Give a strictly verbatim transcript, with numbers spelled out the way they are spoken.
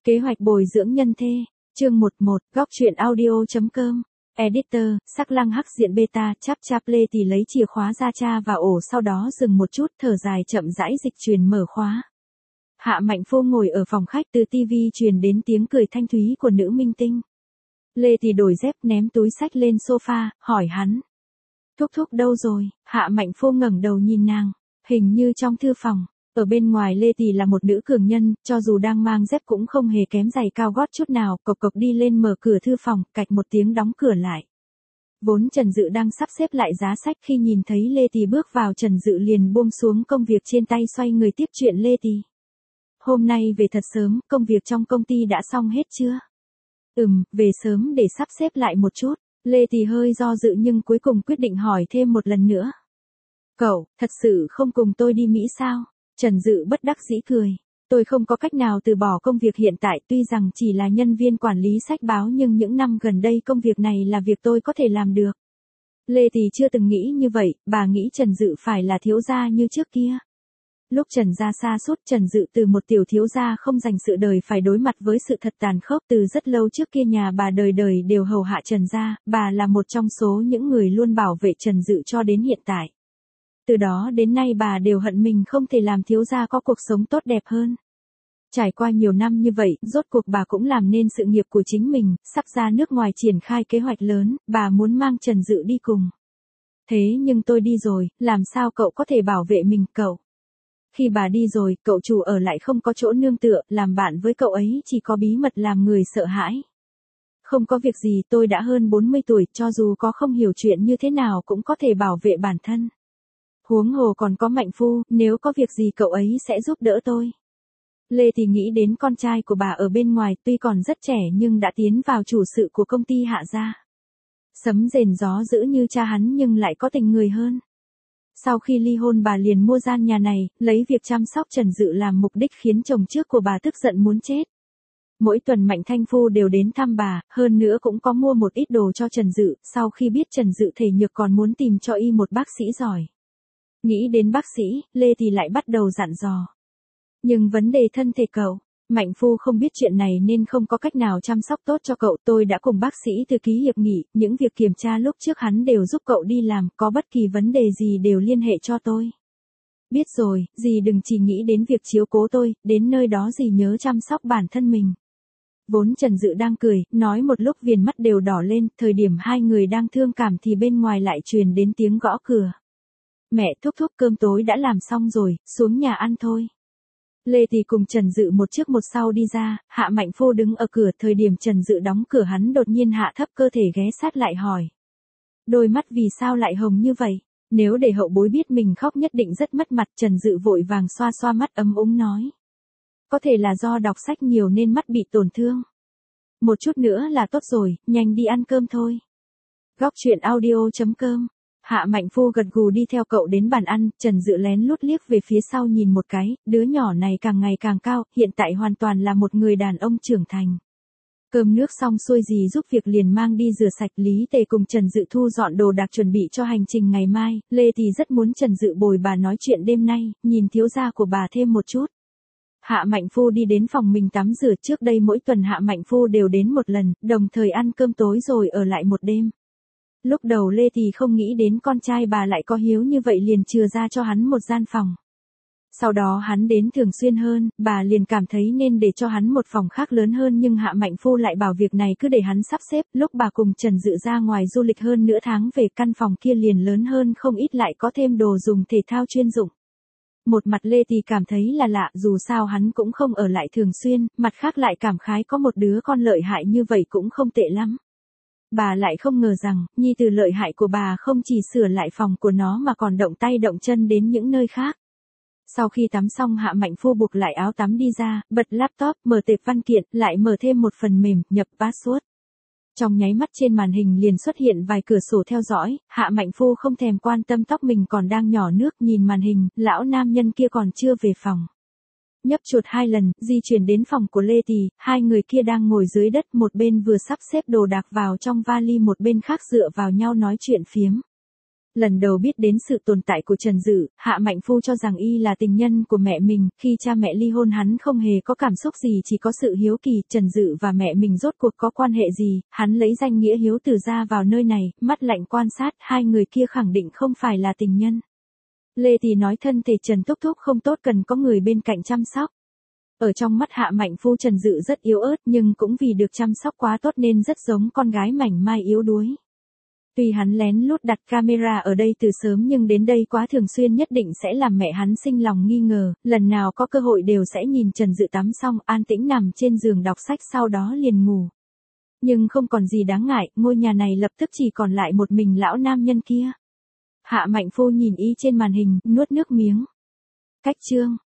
Kế hoạch bồi dưỡng nhân thê, chương mười một, góc truyện audio.com, editor, sắc lăng hắc diện beta, chắp cháp Lê Tì lấy chìa khóa ra cha vào ổ sau đó dừng một chút thở dài chậm rãi dịch truyền mở khóa. Hạ Mạnh Phô ngồi ở phòng khách từ tivi truyền đến tiếng cười thanh thúy của nữ minh tinh. Lê Tì đổi dép ném túi sách lên sofa, hỏi hắn. Thúc thúc đâu rồi? Hạ Mạnh Phô ngẩng đầu nhìn nàng, hình như trong thư phòng. Ở bên ngoài Lê Tì là một nữ cường nhân, cho dù đang mang dép cũng không hề kém giày cao gót chút nào, cộc cộc đi lên mở cửa thư phòng, cạch một tiếng đóng cửa lại. Vốn Trần Dự đang sắp xếp lại giá sách khi nhìn thấy Lê Tì bước vào Trần Dự liền buông xuống công việc trên tay xoay người tiếp chuyện Lê Tì. Hôm nay về thật sớm, công việc trong công ty đã xong hết chưa? Ừm, về sớm để sắp xếp lại một chút. Lê Tì hơi do dự nhưng cuối cùng quyết định hỏi thêm một lần nữa. Cậu, thật sự không cùng tôi đi Mỹ sao? Trần Dự bất đắc dĩ cười. Tôi không có cách nào từ bỏ công việc hiện tại, tuy rằng chỉ là nhân viên quản lý sách báo nhưng những năm gần đây công việc này là việc tôi có thể làm được. Lê Tì chưa từng nghĩ như vậy, bà nghĩ Trần Dự phải là thiếu gia như trước kia. Lúc Trần gia sa sút, Trần Dự từ một tiểu thiếu gia không dành sự đời phải đối mặt với sự thật tàn khốc. Từ rất lâu trước kia nhà bà đời đời đều hầu hạ Trần gia, bà là một trong số những người luôn bảo vệ Trần Dự cho đến hiện tại. Từ đó đến nay bà đều hận mình không thể làm thiếu gia có cuộc sống tốt đẹp hơn. Trải qua nhiều năm như vậy, rốt cuộc bà cũng làm nên sự nghiệp của chính mình, sắp ra nước ngoài triển khai kế hoạch lớn, bà muốn mang Trần Dự đi cùng. Thế nhưng tôi đi rồi, làm sao cậu có thể bảo vệ mình cậu? Khi bà đi rồi, cậu chủ ở lại không có chỗ nương tựa, làm bạn với cậu ấy chỉ có bí mật làm người sợ hãi. Không có việc gì, tôi đã hơn bốn mươi tuổi, cho dù có không hiểu chuyện như thế nào cũng có thể bảo vệ bản thân. Huống hồ còn có Mạnh Phu, nếu có việc gì cậu ấy sẽ giúp đỡ tôi. Lê Tì nghĩ đến con trai của bà ở bên ngoài tuy còn rất trẻ nhưng đã tiến vào chủ sự của công ty Hạ gia. Sấm rền gió dữ như cha hắn nhưng lại có tình người hơn. Sau khi ly hôn bà liền mua gian nhà này, lấy việc chăm sóc Trần Dự làm mục đích khiến chồng trước của bà tức giận muốn chết. Mỗi tuần Mạnh Thanh Phu đều đến thăm bà, hơn nữa cũng có mua một ít đồ cho Trần Dự, sau khi biết Trần Dự thể nhược còn muốn tìm cho y một bác sĩ giỏi. Nghĩ đến bác sĩ, Lê Tì lại bắt đầu dặn dò. Nhưng vấn đề thân thể cậu, Mạnh Phu không biết chuyện này nên không có cách nào chăm sóc tốt cho cậu. Tôi đã cùng bác sĩ thư ký hiệp nghị, những việc kiểm tra lúc trước hắn đều giúp cậu đi làm, có bất kỳ vấn đề gì đều liên hệ cho tôi. Biết rồi, dì đừng chỉ nghĩ đến việc chiếu cố tôi, đến nơi đó dì nhớ chăm sóc bản thân mình. Vốn Trần Dự đang cười, nói một lúc viền mắt đều đỏ lên, thời điểm hai người đang thương cảm thì bên ngoài lại truyền đến tiếng gõ cửa. Mẹ thúc thúc cơm tối đã làm xong rồi, xuống nhà ăn thôi. Lê Tì cùng Trần Dự một trước một sau đi ra, Hạ Mạnh Phô đứng ở cửa, thời điểm Trần Dự đóng cửa hắn đột nhiên hạ thấp cơ thể ghé sát lại hỏi. Đôi mắt vì sao lại hồng như vậy? Nếu để hậu bối biết mình khóc nhất định rất mất mặt. Trần Dự vội vàng xoa xoa mắt ấm úng nói. Có thể là do đọc sách nhiều nên mắt bị tổn thương. Một chút nữa là tốt rồi, nhanh đi ăn cơm thôi. Góc truyện audio.com. Hạ Mạnh Phu gật gù đi theo cậu đến bàn ăn, Trần Dự lén lút liếc về phía sau nhìn một cái, đứa nhỏ này càng ngày càng cao, hiện tại hoàn toàn là một người đàn ông trưởng thành. Cơm nước xong xuôi dì giúp việc liền mang đi rửa sạch. Lý Tề cùng Trần Dự thu dọn đồ đạc chuẩn bị cho hành trình ngày mai. Lê Tì rất muốn Trần Dự bồi bà nói chuyện đêm nay, nhìn thiếu gia của bà thêm một chút. Hạ Mạnh Phu đi đến phòng mình tắm rửa, trước đây mỗi tuần Hạ Mạnh Phu đều đến một lần, đồng thời ăn cơm tối rồi ở lại một đêm. Lúc đầu Lê Tì không nghĩ đến con trai bà lại có hiếu như vậy liền chừa ra cho hắn một gian phòng. Sau đó hắn đến thường xuyên hơn, bà liền cảm thấy nên để cho hắn một phòng khác lớn hơn nhưng Hạ Mạnh Phu lại bảo việc này cứ để hắn sắp xếp. Lúc bà cùng Trần Dự ra ngoài du lịch hơn nửa tháng về, căn phòng kia liền lớn hơn không ít, lại có thêm đồ dùng thể thao chuyên dụng. Một mặt Lê Tì cảm thấy là lạ, dù sao hắn cũng không ở lại thường xuyên, mặt khác lại cảm khái có một đứa con lợi hại như vậy cũng không tệ lắm. Bà lại không ngờ rằng, nhi tử lợi hại của bà không chỉ sửa lại phòng của nó mà còn động tay động chân đến những nơi khác. Sau khi tắm xong Hạ Mạnh Phu buộc lại áo tắm đi ra, bật laptop, mở tệp văn kiện, lại mở thêm một phần mềm, nhập password. Trong nháy mắt trên màn hình liền xuất hiện vài cửa sổ theo dõi, Hạ Mạnh Phu không thèm quan tâm tóc mình còn đang nhỏ nước, nhìn màn hình, lão nam nhân kia còn chưa về phòng. Nhấp chuột hai lần, di chuyển đến phòng của Lê Tì, hai người kia đang ngồi dưới đất, một bên vừa sắp xếp đồ đạc vào trong vali, một bên khác dựa vào nhau nói chuyện phiếm. Lần đầu biết đến sự tồn tại của Trần Dự, Hạ Mạnh Phu cho rằng y là tình nhân của mẹ mình, khi cha mẹ ly hôn hắn không hề có cảm xúc gì, chỉ có sự hiếu kỳ. Trần Dự và mẹ mình rốt cuộc có quan hệ gì, hắn lấy danh nghĩa hiếu từ ra vào nơi này, mắt lạnh quan sát, hai người kia khẳng định không phải là tình nhân. Lê Tỷ nói thân thể Trần Thúc Thúc không tốt, cần có người bên cạnh chăm sóc. Ở trong mắt Hạ Mạnh Phu, Trần Dự rất yếu ớt nhưng cũng vì được chăm sóc quá tốt nên rất giống con gái mảnh mai yếu đuối. Tuy hắn lén lút đặt camera ở đây từ sớm nhưng đến đây quá thường xuyên nhất định sẽ làm mẹ hắn sinh lòng nghi ngờ, lần nào có cơ hội đều sẽ nhìn Trần Dự tắm xong an tĩnh nằm trên giường đọc sách sau đó liền ngủ. Nhưng không còn gì đáng ngại, ngôi nhà này lập tức chỉ còn lại một mình lão nam nhân kia. Hạ Mạnh Phu nhìn y trên màn hình, nuốt nước miếng. Cách chương